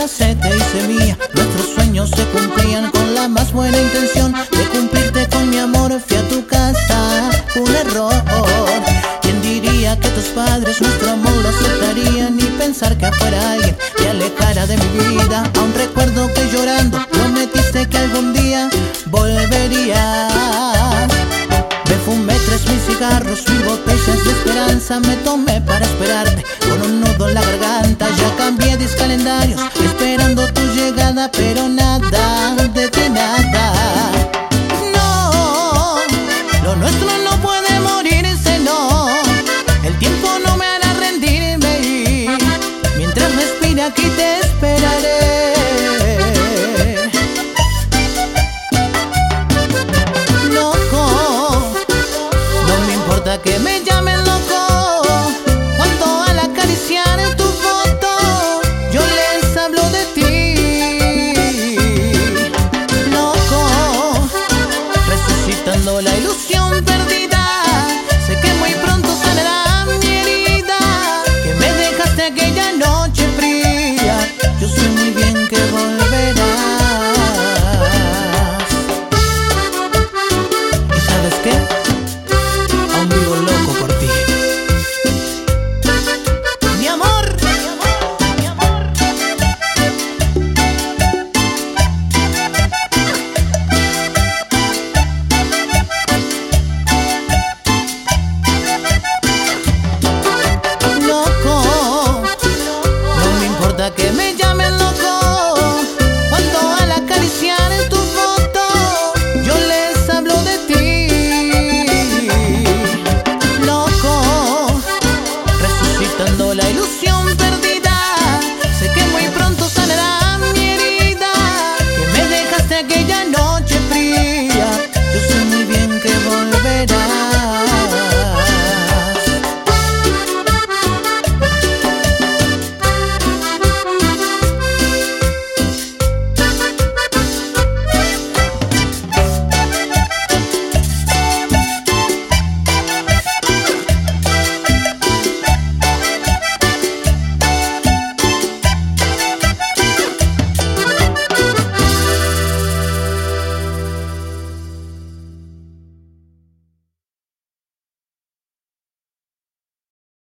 frase te hice mía. Nuestros sueños se cumplían con la más buena intención de cumplirte con mi amor. Fui a tu casa, un error. ¿Quién diría que tus padres nuestro amor lo aceptarían? Ni pensar que fuera alguien que alejara de mi vida. Aún recuerdo que llorando prometiste que algún día volverías. Me fumé 3000 cigarros, 1000 botellas de esperanza. Me tomé para esperarte con un nudo en la garganta. Ya cambié 10 calendarios esperando tu llegada, pero nada.